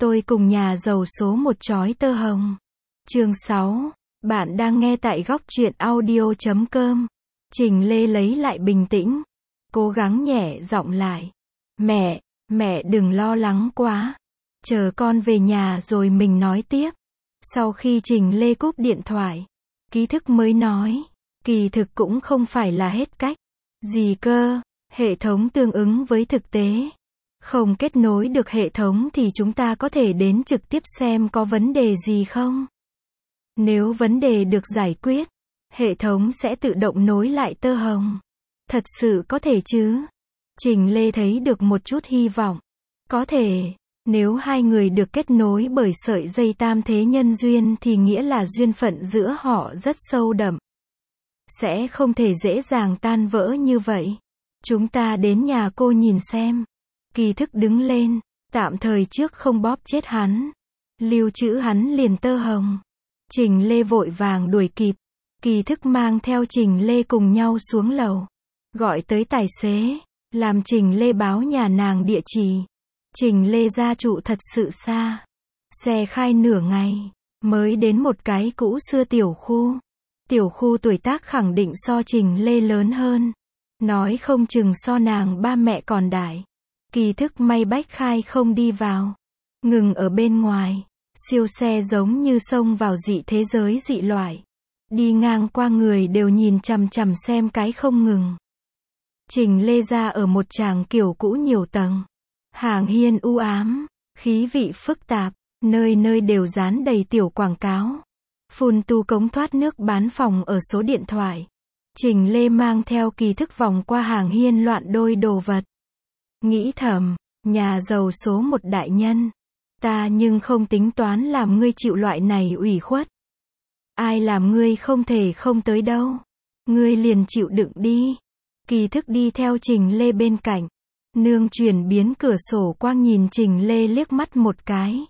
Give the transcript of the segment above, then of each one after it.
Tôi cùng nhà giàu số một chói tơ hồng. Chương 6. Bạn đang nghe tại góc truyện audio.com. Trình Lê lấy lại bình tĩnh, cố gắng nhẹ giọng lại. Mẹ đừng lo lắng quá. Chờ con về nhà rồi mình nói tiếp. Sau khi Trình Lê cúp điện thoại, Ký Thức mới nói, kỳ thực cũng không phải là hết cách. Gì cơ? Hệ thống tương ứng với thực tế. Không kết nối được hệ thống thì chúng ta có thể đến trực tiếp xem có vấn đề gì không. Nếu vấn đề được giải quyết, hệ thống sẽ tự động nối lại tơ hồng. Thật sự có thể chứ? Trình Lê thấy được một chút hy vọng. Có thể, nếu hai người được kết nối bởi sợi dây tam thế nhân duyên thì nghĩa là duyên phận giữa họ rất sâu đậm. Sẽ không thể dễ dàng tan vỡ như vậy. Chúng ta đến nhà cô nhìn xem. Kỳ Thức đứng lên, tạm thời trước không bóp chết hắn. Lưu trữ hắn liền tơ hồng. Trình Lê vội vàng đuổi kịp. Kỳ Thức mang theo Trình Lê cùng nhau xuống lầu. Gọi tới tài xế, làm Trình Lê báo nhà nàng địa chỉ. Trình Lê gia trụ thật sự xa. Xe khai nửa ngày, mới đến một cái cũ xưa tiểu khu. Tiểu khu tuổi tác khẳng định so Trình Lê lớn hơn. Nói không chừng so nàng ba mẹ còn đại. Kỳ Thức may bách khai không đi vào. Ngừng ở bên ngoài. Siêu xe giống như xông vào dị thế giới dị loại. Đi ngang qua người đều nhìn chằm chằm xem cái không ngừng. Trình Lê ra ở một tràng kiểu cũ nhiều tầng. Hàng hiên u ám, khí vị phức tạp, nơi nơi đều dán đầy tiểu quảng cáo. Phun tu cống thoát nước bán phòng ở số điện thoại. Trình Lê mang theo Kỳ Thức vòng qua hàng hiên loạn đôi đồ vật. Nghĩ thầm, nhà giàu số một đại nhân. Ta nhưng không tính toán làm ngươi chịu loại này ủy khuất. Ai làm ngươi không thể không tới đâu. Ngươi liền chịu đựng đi. Kỳ Thức đi theo Trình Lê bên cạnh. Nương chuyển biến cửa sổ quang nhìn Trình Lê liếc mắt một cái.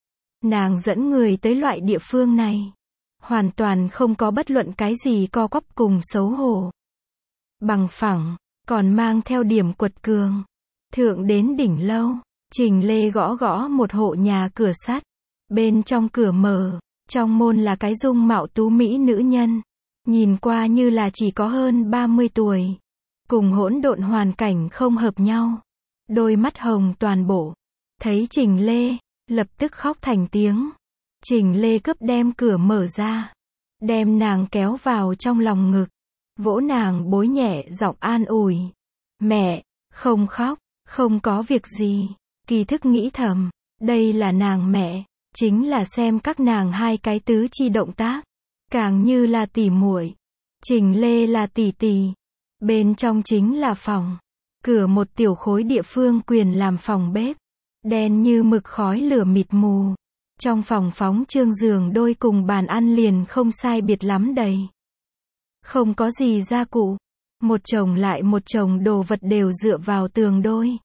Nàng dẫn người tới loại địa phương này. Hoàn toàn không có bất luận cái gì co quắp cùng xấu hổ. Bằng phẳng, còn mang theo điểm quật cường. Thượng đến đỉnh lâu, Trình Lê gõ gõ một hộ nhà cửa sắt. Bên trong cửa mở, trong môn là cái dung mạo tú mỹ nữ nhân. Nhìn qua như là chỉ có hơn 30 tuổi. Cùng hỗn độn hoàn cảnh không hợp nhau. Đôi mắt hồng toàn bộ. Thấy Trình Lê, lập tức khóc thành tiếng. Trình Lê cấp đem cửa mở ra. Đem nàng kéo vào trong lòng ngực. Vỗ nàng bối nhẹ giọng an ủi. Mẹ, không khóc, không có việc gì. Kỳ Thức nghĩ thầm, đây là nàng mẹ. Chính là xem các nàng hai cái tứ chi động tác. Càng như là tỉ muội. Trình Lê là tỷ tỷ. Bên trong chính là phòng. Cửa một tiểu khối địa phương quyền làm phòng bếp. Đen như mực khói lửa mịt mù. Trong phòng phóng trương giường đôi cùng bàn ăn liền không sai biệt lắm đầy. Không có gì gia cụ. Một chồng lại một chồng đồ vật đều dựa vào tường đôi.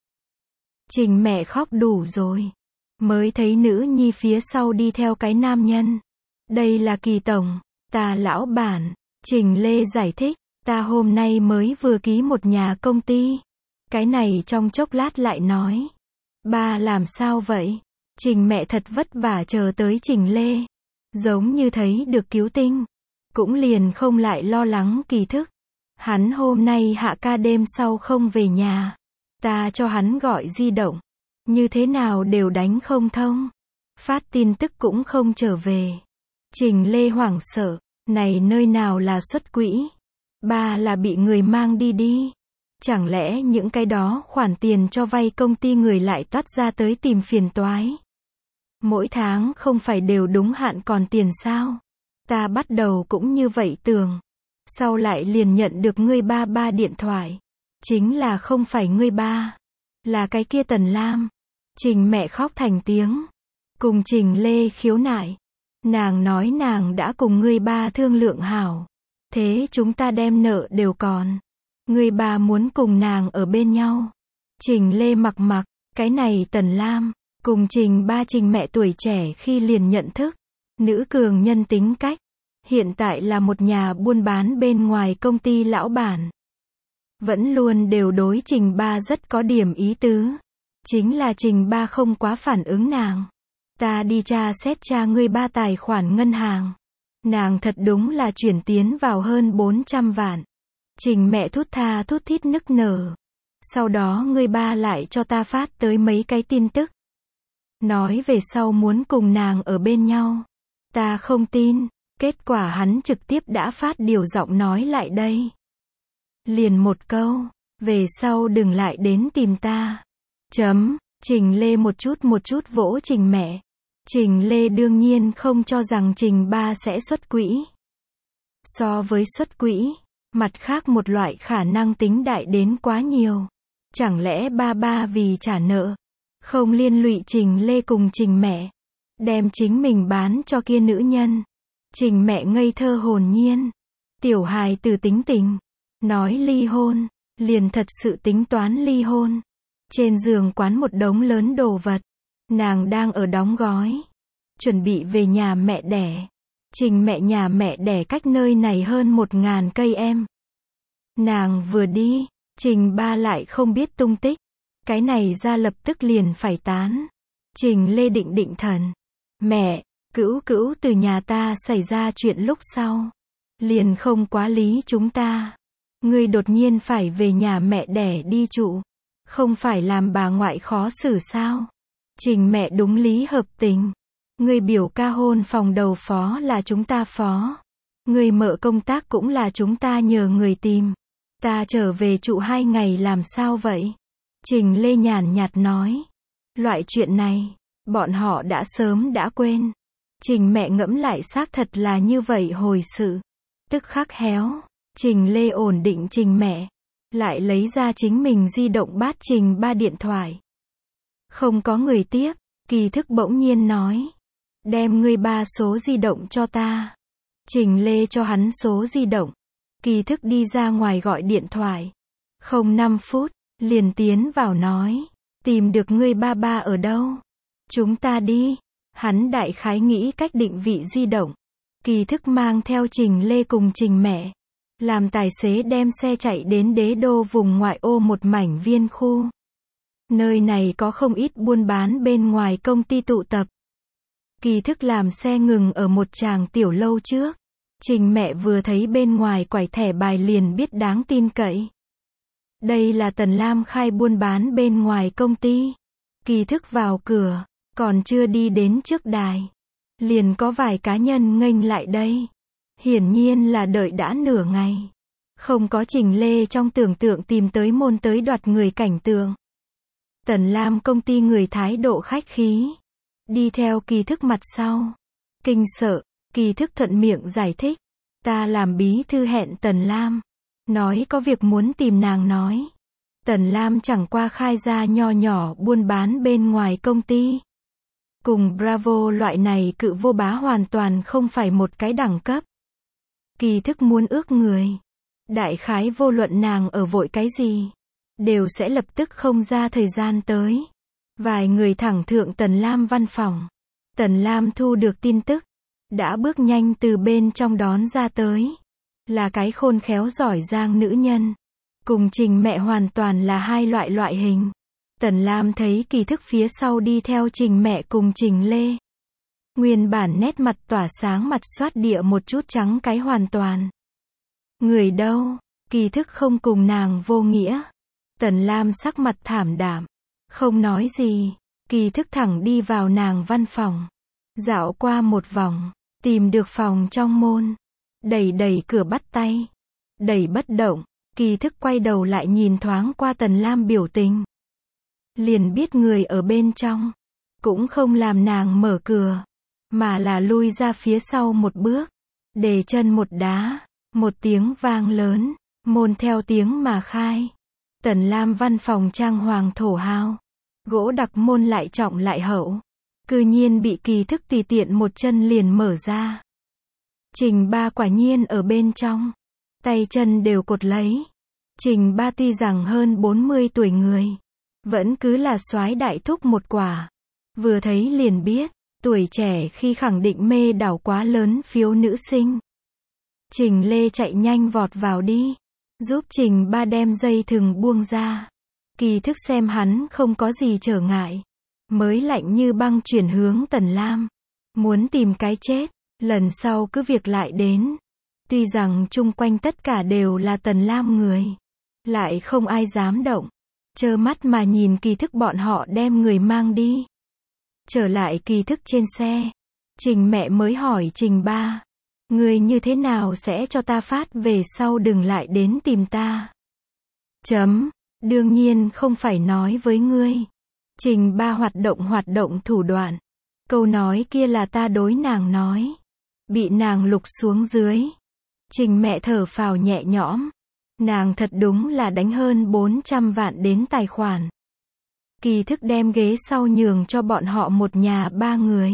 Trình mẹ khóc đủ rồi. Mới thấy nữ nhi phía sau đi theo cái nam nhân. Đây là Kỳ tổng, ta lão bản. Trình Lê giải thích, ta hôm nay mới vừa ký một nhà công ty. Cái này trong chốc lát lại nói. Ba làm sao vậy? Trình mẹ thật vất vả chờ tới Trình Lê. Giống như thấy được cứu tinh. Cũng liền không lại lo lắng Kỳ Thức. Hắn hôm nay hạ ca đêm sau không về nhà. Ta cho hắn gọi di động. Như thế nào đều đánh không thông. Phát tin tức cũng không trở về. Trình Lê hoảng sợ. Này nơi nào là xuất quỹ? Ba là bị người mang đi. Chẳng lẽ những cái đó khoản tiền cho vay công ty người lại toát ra tới tìm phiền toái? Mỗi tháng không phải đều đúng hạn còn tiền sao? Ta bắt đầu cũng như vậy tưởng. Sau lại liền nhận được ngươi ba điện thoại. Chính là không phải ngươi ba. Là cái kia Tần Lam. Trình mẹ khóc thành tiếng. Cùng Trình Lê khiếu nại. Nàng nói nàng đã cùng ngươi ba thương lượng hảo. Thế chúng ta đem nợ đều còn. Ngươi ba muốn cùng nàng ở bên nhau. Trình Lê mặc, cái này Tần Lam. Cùng Trình ba Trình mẹ tuổi trẻ khi liền nhận thức. Nữ cường nhân tính cách. Hiện tại là một nhà buôn bán bên ngoài công ty lão bản. Vẫn luôn đều đối Trình ba rất có điểm ý tứ. Chính là Trình ba không quá phản ứng nàng. Ta đi tra xét cha ngươi ba tài khoản ngân hàng. Nàng thật đúng là chuyển tiến vào hơn 400 vạn. Trình mẹ thút tha thút thít nức nở. Sau đó ngươi ba lại cho ta phát tới mấy cái tin tức. Nói về sau muốn cùng nàng ở bên nhau. Ta không tin, kết quả hắn trực tiếp đã phát điều giọng nói lại đây. Liền một câu, về sau đừng lại đến tìm ta. Trình Lê một chút vỗ Trình mẹ. Trình Lê đương nhiên không cho rằng Trình ba sẽ xuất quỹ. So với xuất quỹ, mặt khác một loại khả năng tính đại đến quá nhiều. Chẳng lẽ ba vì trả nợ, không liên lụy Trình Lê cùng Trình mẹ, đem chính mình bán cho kia nữ nhân. Trình mẹ ngây thơ hồn nhiên. Tiểu hài tử tính tình. Nói ly hôn, liền thật sự tính toán ly hôn. Trên giường quán một đống lớn đồ vật. Nàng đang ở đóng gói. Chuẩn bị về nhà mẹ đẻ. Trình mẹ nhà mẹ đẻ cách nơi này hơn 1000 cây em. Nàng vừa đi, Trình ba lại không biết tung tích. Cái này ra lập tức liền phải tán. Trình Lê định thần. Mẹ, cữu từ nhà ta xảy ra chuyện lúc sau. Liền không quá lý chúng ta. Ngươi đột nhiên phải về nhà mẹ đẻ đi trụ. Không phải làm bà ngoại khó xử sao? Trình mẹ đúng lý hợp tình. Ngươi biểu ca hôn phòng đầu phó là chúng ta phó. Ngươi mợ công tác cũng là chúng ta nhờ người tìm. Ta trở về trụ 2 ngày làm sao vậy? Trình Lê nhàn nhạt nói. Loại chuyện này, bọn họ đã sớm đã quên. Trình mẹ ngẫm lại xác thật là như vậy hồi sự. Tức khắc héo. Trình Lê ổn định Trình mẹ. Lại lấy ra chính mình di động bắt Trình ba điện thoại. Không có người tiếp. Kỳ thức bỗng nhiên nói. Đem ngươi ba số di động cho ta. Trình Lê cho hắn số di động. Kỳ thức đi ra ngoài gọi điện thoại. Không 5 phút, liền tiến vào nói. Tìm được ngươi ba ở đâu? Chúng ta đi. Hắn đại khái nghĩ cách định vị di động. Kỳ thức mang theo Trình Lê cùng Trình mẹ. Làm tài xế đem xe chạy đến đế đô vùng ngoại ô một mảnh viên khu. Nơi này có không ít buôn bán bên ngoài công ty tụ tập. Kỳ thức làm xe ngừng ở một tràng tiểu lâu trước. Trình mẹ vừa thấy bên ngoài quải thẻ bài liền biết đáng tin cậy. Đây là Tần Lam khai buôn bán bên ngoài công ty. Kỳ thức vào cửa, còn chưa đi đến trước đài. Liền có vài cá nhân nghênh lại đây. Hiển nhiên là đợi đã nửa ngày. Không có Trình Lê trong tưởng tượng tìm tới môn tới đoạt người cảnh tượng. Tần Lam công ty người thái độ khách khí. Đi theo Kỳ thức mặt sau. Kinh sợ, Kỳ thức thuận miệng giải thích. Ta làm bí thư hẹn Tần Lam. Nói có việc muốn tìm nàng nói. Tần Lam chẳng qua khai ra nho nhỏ buôn bán bên ngoài công ty. Cùng Bravo loại này cự vô bá hoàn toàn không phải một cái đẳng cấp. Kỳ thức muốn ước người. Đại khái vô luận nàng ở vội cái gì. Đều sẽ lập tức không ra thời gian tới. Vài người thẳng thượng Tần Lam văn phòng. Tần Lam thu được tin tức. Đã bước nhanh từ bên trong đón ra tới. Là cái khôn khéo giỏi giang nữ nhân. Cùng Trình mẹ hoàn toàn là hai loại hình. Tần Lam thấy Kỳ thức phía sau đi theo Trình mẹ cùng Trình Lê. Nguyên bản nét mặt tỏa sáng mặt xoát địa một chút trắng cái hoàn toàn. Người đâu? Kỳ thức không cùng nàng vô nghĩa. Tần Lam sắc mặt thảm đạm. Không nói gì. Kỳ thức thẳng đi vào nàng văn phòng. Dạo qua một vòng. Tìm được phòng trong môn. Đẩy cửa bắt tay. Đẩy bất động. Kỳ thức quay đầu lại nhìn thoáng qua Tần Lam biểu tình. Liền biết người ở bên trong. Cũng không làm nàng mở cửa. Mà là lui ra phía sau một bước. Để chân một đá. Một tiếng vang lớn. Môn theo tiếng mà khai. Tần Lam văn phòng trang hoàng thổ hào. Gỗ đặc môn lại trọng lại hậu. Cư nhiên bị Kỳ thức tùy tiện một chân liền mở ra. Trình ba quả nhiên ở bên trong. Tay chân đều cột lấy. Trình ba tuy rằng hơn 40 tuổi người. Vẫn cứ là soái đại thúc một quả. Vừa thấy liền biết. Tuổi trẻ khi khẳng định mê đảo quá lớn phiếu nữ sinh. Trình Lê chạy nhanh vọt vào đi. Giúp Trình ba đem dây thừng buông ra. Kỳ thức xem hắn không có gì trở ngại. mới lạnh như băng chuyển hướng Tần Lam. Muốn tìm cái chết, lần sau cứ việc lại đến. Tuy rằng chung quanh tất cả đều là Tần Lam người, lại không ai dám động, trơ mắt mà nhìn Kỳ Thức bọn họ đem người mang đi. Trở lại Kỳ Thức trên xe, Trình mẹ mới hỏi Trình ba, người như thế nào sẽ cho ta phát về sau đừng lại đến tìm ta. Đương nhiên không phải nói với ngươi. Trình ba hoạt động thủ đoạn. Câu nói kia là ta đối nàng nói. Bị nàng lục xuống dưới. Trình mẹ thở phào nhẹ nhõm. Nàng thật đúng là đánh hơn 400 vạn đến tài khoản. Kỳ Thức đem ghế sau nhường cho bọn họ một nhà 3 người.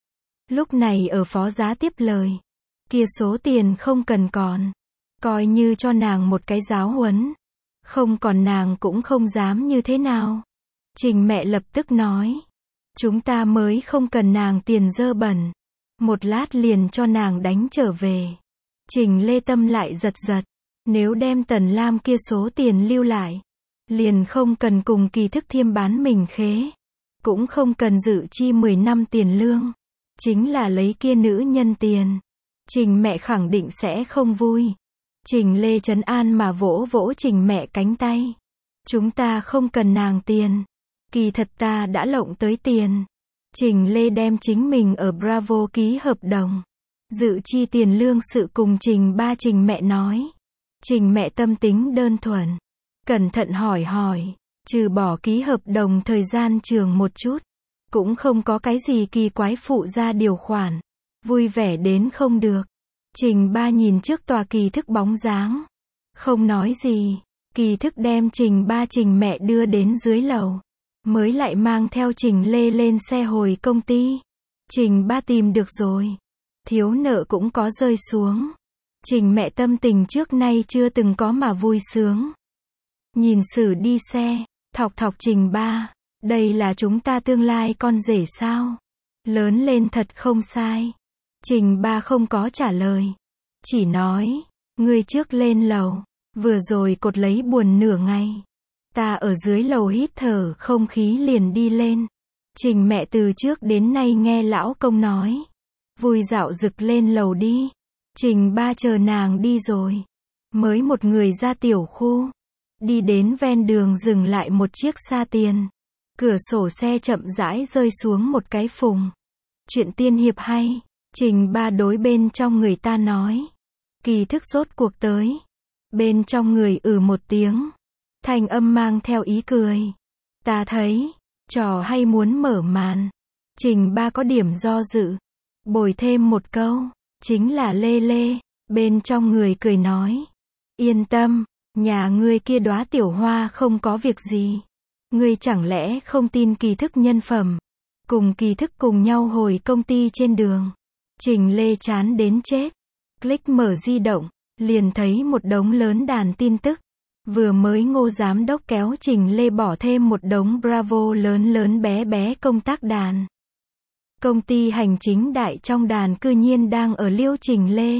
Lúc này ở phó giá tiếp lời. Kia số tiền không cần còn. Coi như cho nàng một cái giáo huấn. Không còn nàng cũng không dám như thế nào. Trình mẹ lập tức nói. Chúng ta mới không cần nàng tiền dơ bẩn. Một lát liền cho nàng đánh trở về. Trình Lê tâm lại giật giật. Nếu đem Tần Lam kia số tiền lưu lại. Liền không cần cùng Kỳ Thức thiêm bán mình khế. Cũng không cần dự chi 10 năm tiền lương. Chính là lấy kia nữ nhân tiền. Trình mẹ khẳng định sẽ không vui. Trình Lê trấn an mà vỗ vỗ Trình mẹ cánh tay. Chúng ta không cần nàng tiền. Kỳ thật ta đã lộng tới tiền. Trình Lê đem chính mình ở Bravo ký hợp đồng. Dự chi tiền lương sự cùng Trình ba Trình mẹ nói. Trình mẹ tâm tính đơn thuần. Cẩn thận hỏi. Trừ bỏ ký hợp đồng thời gian trường một chút. Cũng không có cái gì kỳ quái phụ ra điều khoản. Vui vẻ đến không được. Trình ba nhìn trước tòa Kỳ Thức bóng dáng. Không nói gì. Kỳ Thức đem Trình ba Trình mẹ đưa đến dưới lầu. Mới lại mang theo Trình Lê lên xe hồi công ty. Trình ba tìm được rồi. Thiếu nợ cũng có rơi xuống. Trình mẹ tâm tình trước nay chưa từng có mà vui sướng. Nhìn Sử đi xe, thọc Trình ba. Đây là chúng ta tương lai con rể sao? Lớn lên thật không sai. Trình ba không có trả lời. Chỉ nói, ngươi trước lên lầu. Vừa rồi cột lấy buồn nửa ngày. Ta ở dưới lầu hít thở không khí liền đi lên. Trình mẹ từ trước đến nay nghe lão công nói. Vui dạo rực lên lầu đi. Trình ba chờ nàng đi rồi. Mới một người ra tiểu khu. Đi đến ven đường dừng lại một chiếc xa tiền. Cửa sổ xe chậm rãi rơi xuống một cái phùng. Chuyện tiên hiệp hay. Trình ba đối bên trong người ta nói. Kỳ Thức rốt cuộc tới. Bên trong người một tiếng. Thanh âm mang theo ý cười. Ta thấy. Trò hay muốn mở màn. Trình ba có điểm do dự. Bồi thêm một câu. Chính là Lê. Bên trong người cười nói. Yên tâm. Nhà ngươi kia đóa tiểu hoa không có việc gì. Ngươi chẳng lẽ không tin Kỳ Thức nhân phẩm. Cùng Kỳ Thức cùng nhau hồi công ty trên đường. Trình Lê chán đến chết. Click mở di động. Liền thấy một đống lớn đàn tin tức. Vừa mới Ngô giám đốc kéo Trình Lê bỏ thêm một đống Bravo lớn bé công tác đàn. Công ty hành chính đại trong đàn cư nhiên đang ở liêu Trình Lê.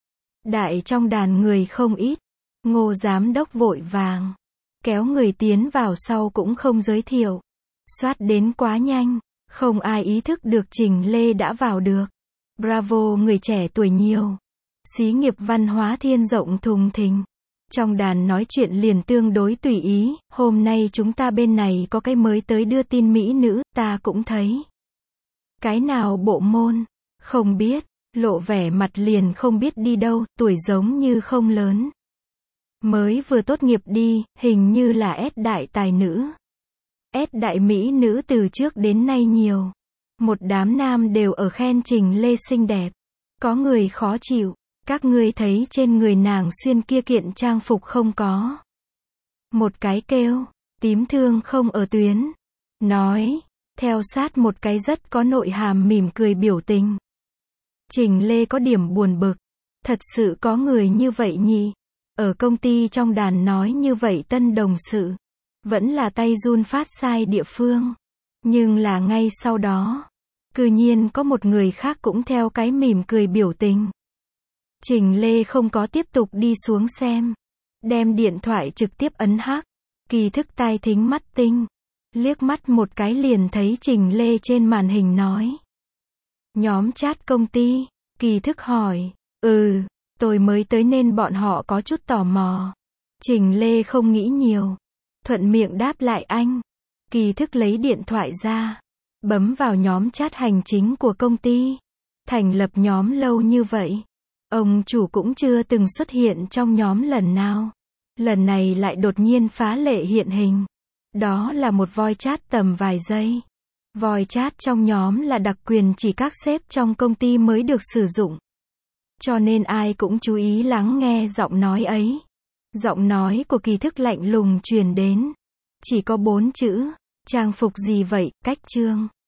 Đại trong đàn người không ít. Ngô giám đốc vội vàng. Kéo người tiến vào sau cũng không giới thiệu. Soát đến quá nhanh. Không ai ý thức được Trình Lê đã vào được. Bravo người trẻ tuổi nhiều. Xí nghiệp văn hóa thiên rộng thùng thình. Trong đàn nói chuyện liền tương đối tùy ý. Hôm nay chúng ta bên này có cái mới tới đưa tin mỹ nữ, ta cũng thấy. Cái nào bộ môn? Không biết. Lộ vẻ mặt liền không biết đi đâu, tuổi giống như không lớn. Mới vừa tốt nghiệp đi, hình như là S đại tài nữ. S đại mỹ nữ từ trước đến nay nhiều. Một đám nam đều ở khen Trình Lê xinh đẹp. Có người khó chịu. Các ngươi thấy trên người nàng xuyên kia kiện trang phục không có. Một cái kêu. Tím thương không ở tuyến. Nói. Theo sát một cái rất có nội hàm mỉm cười biểu tình. Trình Lê có điểm buồn bực. Thật sự có người như vậy nhỉ? Ở công ty trong đàn nói như vậy tân đồng sự. Vẫn là tay run phát sai địa phương. Nhưng là ngay sau đó. Cư nhiên có một người khác cũng theo cái mỉm cười biểu tình. Trình Lê không có tiếp tục đi xuống xem. Đem điện thoại trực tiếp ấn hắc. Kỳ Thức tai thính mắt tinh. Liếc mắt một cái liền thấy Trình Lê trên màn hình nói. Nhóm chat công ty, Kỳ Thức hỏi. Tôi mới tới nên bọn họ có chút tò mò. Trình Lê không nghĩ nhiều. Thuận miệng đáp lại anh. Kỳ Thức lấy điện thoại ra. Bấm vào nhóm chat hành chính của công ty. Thành lập nhóm lâu như vậy. Ông chủ cũng chưa từng xuất hiện trong nhóm lần nào. Lần này lại đột nhiên phá lệ hiện hình. Đó là một voice chat tầm vài giây. Voice chat trong nhóm là đặc quyền chỉ các sếp trong công ty mới được sử dụng. Cho nên ai cũng chú ý lắng nghe giọng nói ấy. Giọng nói của Kỳ Thức lạnh lùng truyền đến. Chỉ có 4 chữ. Trang phục gì vậy, Cách Trương?